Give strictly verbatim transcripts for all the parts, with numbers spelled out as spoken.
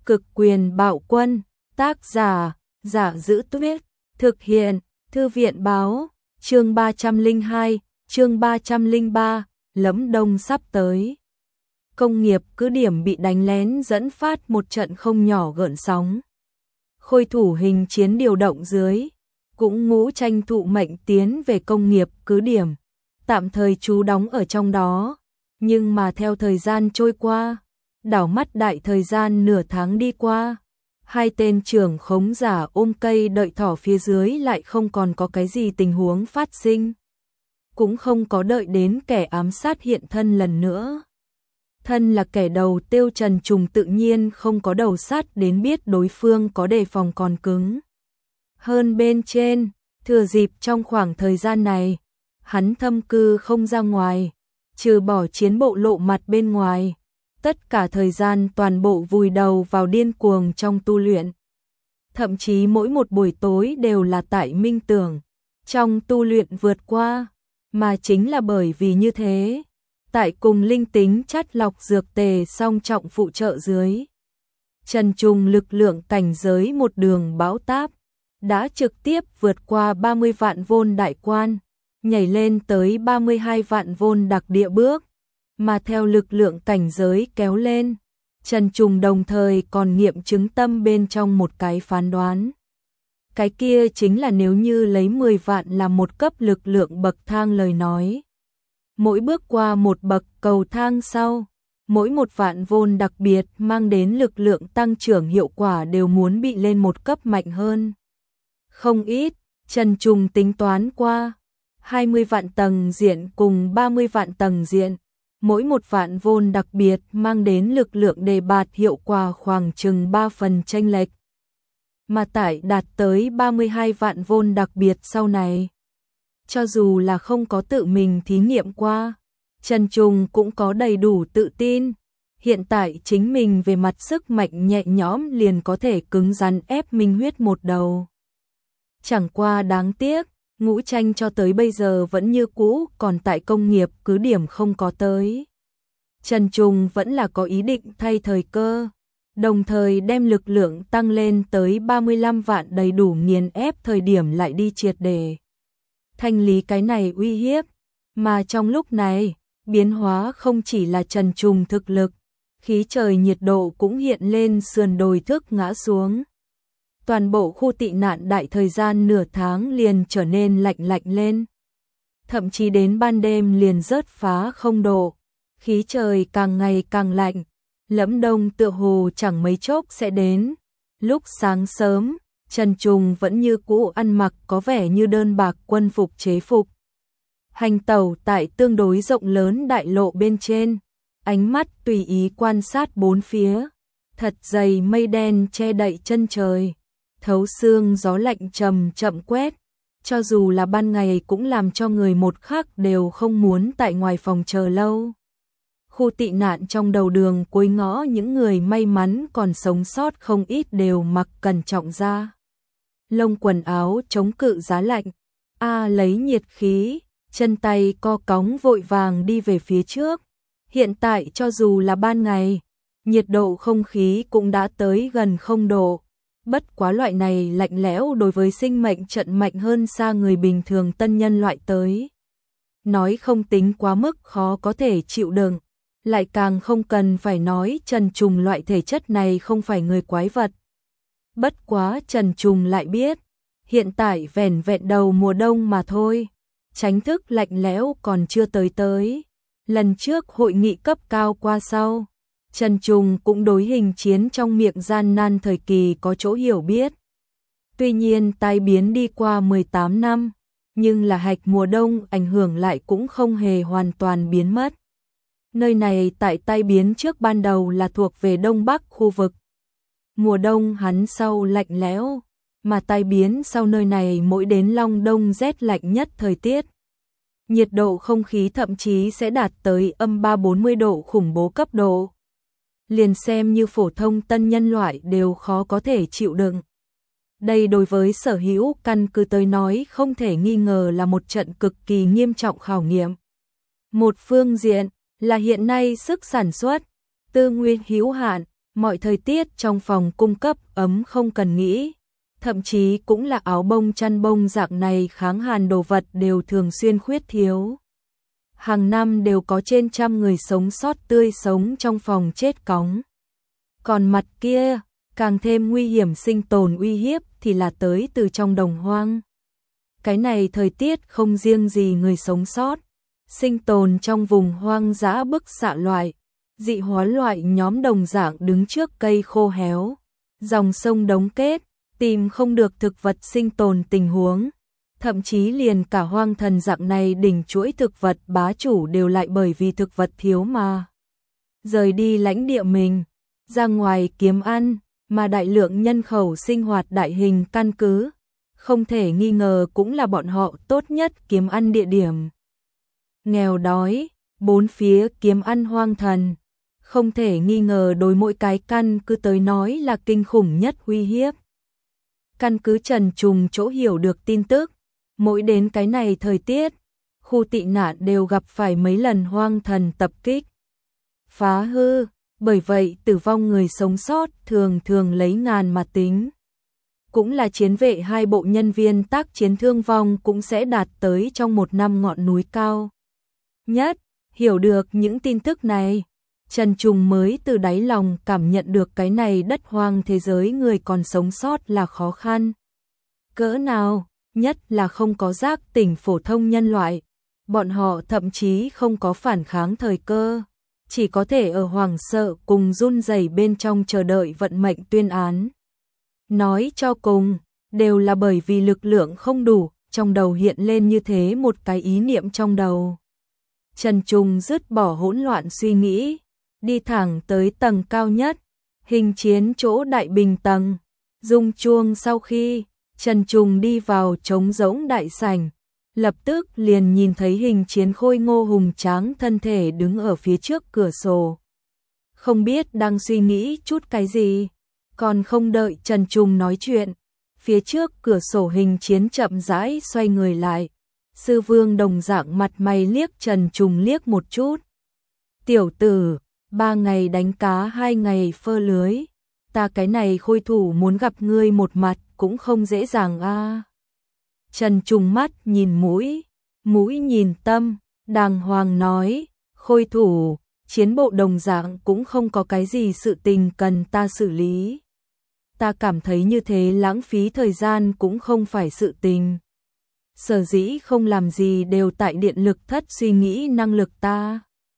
Cực quyền bạo quân, tác giả, Giả Giữ Tuyết, thực hiện, Thư viện báo, chương ba trăm lẻ hai, chương ba trăm lẻ ba, Lẫm Đông sắp tới. Công nghiệp cứ điểm bị đánh lén dẫn phát một trận không nhỏ gợn sóng. Khôi thủ hình chiến điều động dưới, cũng ngũ tranh thụ mệnh tiến về công nghiệp cứ điểm, tạm thời trú đóng ở trong đó, nhưng mà theo thời gian trôi qua, đảo mắt đại thời gian nửa tháng đi qua, hai tên trưởng khống giả ôm cây đợi thỏ phía dưới lại không còn có cái gì tình huống phát sinh, cũng không có đợi đến kẻ ám sát hiện thân lần nữa. Thân là kẻ đầu tiêu Trần Trùng tự nhiên không có đầu sát đến biết đối phương có đề phòng còn cứng hơn bên trên, thừa dịp trong khoảng thời gian này, hắn thâm cư không ra ngoài, trừ bỏ chiến bộ lộ mặt bên ngoài, tất cả thời gian toàn bộ vùi đầu vào điên cuồng trong tu luyện. Thậm chí mỗi một buổi tối đều là tại minh tưởng, trong tu luyện vượt qua, mà chính là bởi vì như thế, tại cùng linh tính chắt lọc dược tề song trọng phụ trợ dưới, Trần Trùng lực lượng cảnh giới một đường bão táp, đã trực tiếp vượt qua ba mươi vạn vôn đại quan, nhảy lên tới ba mươi hai vạn vôn đặc địa bước, mà theo lực lượng cảnh giới kéo lên, Trần Trùng đồng thời còn nghiệm chứng tâm bên trong một cái phán đoán. Cái kia chính là nếu như lấy mười vạn là một cấp lực lượng bậc thang lời nói. Mỗi bước qua một bậc cầu thang sau, mỗi một vạn vôn đặc biệt mang đến lực lượng tăng trưởng hiệu quả đều muốn bị lên một cấp mạnh hơn. Không ít, Trần Trùng tính toán qua, hai mươi vạn tầng diện cùng ba mươi vạn tầng diện, mỗi một vạn vôn đặc biệt mang đến lực lượng đề bạt hiệu quả khoảng chừng ba phần chênh lệch. Mà tại đạt tới ba mươi hai vạn vôn đặc biệt sau này, cho dù là không có tự mình thí nghiệm qua, Trần Trùng cũng có đầy đủ tự tin. Hiện tại chính mình về mặt sức mạnh nhẹ nhõm liền có thể cứng rắn ép Minh Huyết một đầu. Chẳng qua đáng tiếc, ngũ tranh cho tới bây giờ vẫn như cũ, còn tại công nghiệp cứ điểm không có tới. Trần Trùng vẫn là có ý định thay thời cơ, đồng thời đem lực lượng tăng lên tới ba mươi lăm vạn đầy đủ nghiền ép thời điểm lại đi triệt để thanh lý cái này uy hiếp, mà trong lúc này, biến hóa không chỉ là Trần Trùng thực lực, khí trời nhiệt độ cũng hiện lên sườn đồi thức ngã xuống. Toàn bộ khu tị nạn đại thời gian nửa tháng liền trở nên lạnh lạnh lên. Thậm chí đến ban đêm liền rớt phá không độ, khí trời càng ngày càng lạnh, Lẫm Đông tựa hồ chẳng mấy chốc sẽ đến. Lúc sáng sớm, Trần Trùng vẫn như cũ ăn mặc có vẻ như đơn bạc quân phục chế phục. Hành tẩu tại tương đối rộng lớn đại lộ bên trên, ánh mắt tùy ý quan sát bốn phía, thật dày mây đen che đậy chân trời, thấu xương gió lạnh chậm chậm quét, cho dù là ban ngày cũng làm cho người một khắc đều không muốn tại ngoài phòng chờ lâu. Khu tị nạn trong đầu đường cuối ngõ những người may mắn còn sống sót không ít đều mặc cẩn trọng ra lông quần áo chống cự giá lạnh, a lấy nhiệt khí, chân tay co cóng vội vàng đi về phía trước. Hiện tại cho dù là ban ngày, nhiệt độ không khí cũng đã tới gần không độ. Bất quá loại này lạnh lẽo đối với sinh mệnh trận mạnh hơn xa người bình thường tân nhân loại tới. Nói không tính quá mức khó có thể chịu đựng, lại càng không cần phải nói Trần Trùng loại thể chất này không phải người quái vật. Bất quá Trần Trùng lại biết, hiện tại vẻn vẹn đầu mùa đông mà thôi, tránh thức lạnh lẽo còn chưa tới tới. Lần trước hội nghị cấp cao qua sau, Trần Trùng cũng đối hình chiến trong miệng gian nan thời kỳ có chỗ hiểu biết. Tuy nhiên tai biến đi qua mười tám năm, nhưng là hạch mùa đông ảnh hưởng lại cũng không hề hoàn toàn biến mất. Nơi này tại tai biến trước ban đầu là thuộc về Đông Bắc khu vực. Mùa đông hắn sau lạnh lẽo, mà tai biến sau nơi này mỗi đến Long Đông rét lạnh nhất thời tiết. Nhiệt độ không khí thậm chí sẽ đạt tới âm ba bốn mươi độ khủng bố cấp độ. Liền xem như phổ thông tân nhân loại đều khó có thể chịu đựng. Đây đối với sở hữu căn cứ tới nói không thể nghi ngờ là một trận cực kỳ nghiêm trọng khảo nghiệm. Một phương diện là hiện nay sức sản xuất, tư nguyên hữu hạn, Mọi thời tiết trong phòng cung cấp ấm không cần nghĩ, thậm chí cũng là áo bông chăn bông dạng này kháng hàn đồ vật đều thường xuyên khuyết thiếu. Hàng năm đều có trên trăm người sống sót tươi sống trong phòng chết cóng. Còn mặt kia, càng thêm nguy hiểm sinh tồn uy hiếp thì là tới từ trong đồng hoang. Cái này thời tiết không riêng gì người sống sót, sinh tồn trong vùng hoang dã bức xạ loại, dị hóa loại nhóm đồng dạng đứng trước cây khô héo, dòng sông đóng kết, tìm không được thực vật sinh tồn tình huống. Thậm chí liền cả hoang thần dạng này đỉnh chuỗi thực vật bá chủ đều lại bởi vì thực vật thiếu mà rời đi lãnh địa mình, ra ngoài kiếm ăn, mà đại lượng nhân khẩu sinh hoạt đại hình căn cứ, không thể nghi ngờ cũng là bọn họ tốt nhất kiếm ăn địa điểm. Nghèo đói, bốn phía kiếm ăn hoang thần, không thể nghi ngờ đối mỗi cái căn cứ tới nói là kinh khủng nhất uy hiếp. Căn cứ Trần Trùng chỗ hiểu được tin tức, mỗi đến cái này thời tiết, khu tị nạn đều gặp phải mấy lần hoang thần tập kích, phá hư, bởi vậy tử vong người sống sót thường thường lấy ngàn mà tính. Cũng là chiến vệ hai bộ nhân viên tác chiến thương vong cũng sẽ đạt tới trong một năm ngọn núi cao nhất. Hiểu được những tin tức này, Trần Trùng mới từ đáy lòng cảm nhận được cái này đất hoang thế giới người còn sống sót là khó khăn cỡ nào, nhất là không có giác tỉnh phổ thông nhân loại. Bọn họ thậm chí không có phản kháng thời cơ, chỉ có thể ở hoảng sợ cùng run rẩy bên trong chờ đợi vận mệnh tuyên án. Nói cho cùng, đều là bởi vì lực lượng không đủ, trong đầu hiện lên như thế một cái ý niệm trong đầu. Trần Trùng dứt bỏ hỗn loạn suy nghĩ, đi thẳng tới tầng cao nhất, hình chiến chỗ đại bình tầng. Rung chuông sau khi Trần Trùng đi vào trống rỗng đại sảnh, lập tức liền nhìn thấy hình chiến khôi ngô hùng tráng thân thể đứng ở phía trước cửa sổ. Không biết đang suy nghĩ chút cái gì, còn không đợi Trần Trùng nói chuyện, phía trước cửa sổ hình chiến chậm rãi xoay người lại. Sư Vương đồng dạng mặt mày liếc Trần Trùng liếc một chút. Tiểu tử, ba ngày đánh cá hai ngày phơ lưới, ta cái này khôi thủ muốn gặp ngươi một mặt cũng không dễ dàng a. À. Trần Trùng mắt nhìn mũi, mũi nhìn tâm, đàng hoàng nói, khôi thủ, chiến bộ đồng dạng cũng không có cái gì sự tình cần ta xử lý. Ta cảm thấy như thế lãng phí thời gian cũng không phải sự tình. Sở dĩ không làm gì đều tại điện lực thất suy nghĩ năng lực ta.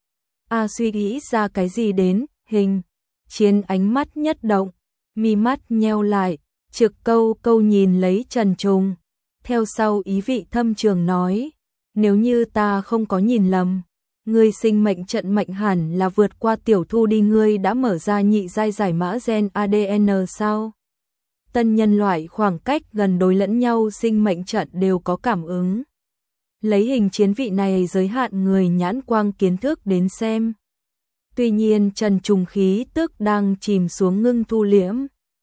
A à, suy nghĩ ra cái gì đến, hình chiến ánh mắt nhất động, mi mắt nheo lại, trực câu câu nhìn lấy Trần Trùng, theo sau ý vị thâm trường nói, nếu như ta không có nhìn lầm, ngươi sinh mệnh trận mệnh hẳn là vượt qua tiểu thu đi, ngươi đã mở ra nhị giai giải mã gen a đê en sao? Tân nhân loại khoảng cách gần đối lẫn nhau sinh mệnh trận đều có cảm ứng. Lấy hình chiến vị này giới hạn người nhãn quang kiến thức đến xem. Tuy nhiên Trần Trùng khí tức đang chìm xuống ngưng thu liễm,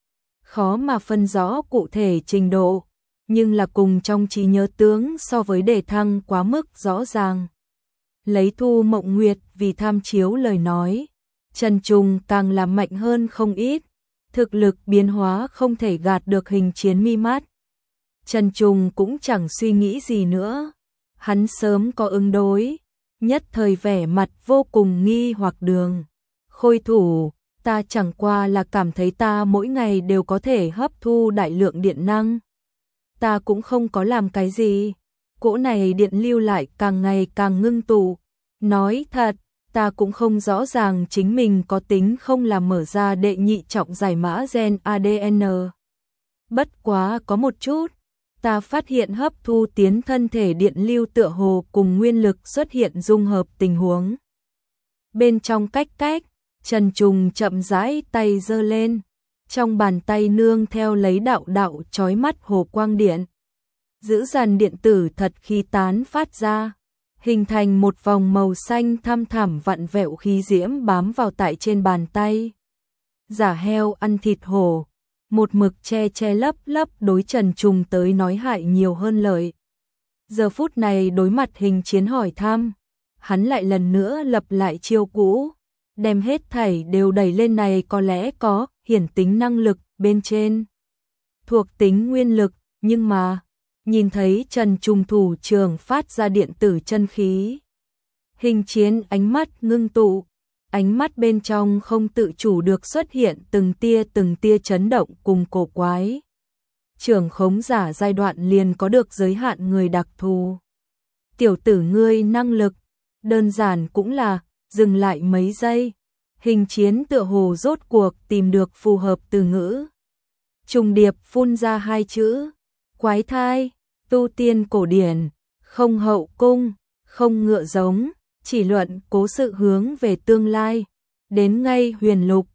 khó mà phân rõ cụ thể trình độ, nhưng là cùng trong trí nhớ tướng so với đề thăng quá mức rõ ràng. Lấy Thu Mộng Nguyệt vì tham chiếu lời nói, Trần Trùng càng là mạnh hơn không ít, thực lực biến hóa không thể gạt được hình chiến mi mắt. Trần Trùng cũng chẳng suy nghĩ gì nữa, hắn sớm có ứng đối, nhất thời vẻ mặt vô cùng nghi hoặc đường. Khôi thủ, ta chẳng qua là cảm thấy ta mỗi ngày đều có thể hấp thu đại lượng điện năng. Ta cũng không có làm cái gì, cỗ này điện lưu lại càng ngày càng ngưng tụ. Nói thật, ta cũng không rõ ràng chính mình có tính không là mở ra đệ nhị trọng giải mã gen a đê en. Bất quá có một chút, ta phát hiện hấp thu tiến thân thể điện lưu tựa hồ cùng nguyên lực xuất hiện dung hợp tình huống. Bên trong cách cách, Trần Trùng chậm rãi tay giơ lên, trong bàn tay nương theo lấy đạo đạo chói mắt hồ quang điện. Giữ dàn điện tử thật khí tán phát ra, hình thành một vòng màu xanh thăm thẳm vặn vẹo khí diễm bám vào tại trên bàn tay. Giả heo ăn thịt hổ, một mực che che lấp lấp đối Trần Trùng tới nói hại nhiều hơn lợi. Giờ phút này đối mặt hình chiến hỏi thăm, hắn lại lần nữa lập lại chiêu cũ, đem hết thảy đều đẩy lên này có lẽ có hiển tính năng lực bên trên. Thuộc tính nguyên lực, nhưng mà, nhìn thấy Trần Trùng thủ trưởng phát ra điện tử chân khí. Hình Chiến ánh mắt ngưng tụ, ánh mắt bên trong không tự chủ được xuất hiện từng tia từng tia chấn động cùng cổ quái. Trưởng khống giả giai đoạn liền có được giới hạn người đặc thù. Tiểu tử ngươi năng lực, đơn giản cũng là, dừng lại mấy giây. Hình Chiến tựa hồ rốt cuộc tìm được phù hợp từ ngữ. Trùng điệp phun ra hai chữ, quái thai, tu tiên cổ điển, không hậu cung, không ngựa giống, chỉ luận cố sự hướng về tương lai. Đến ngay huyền lục,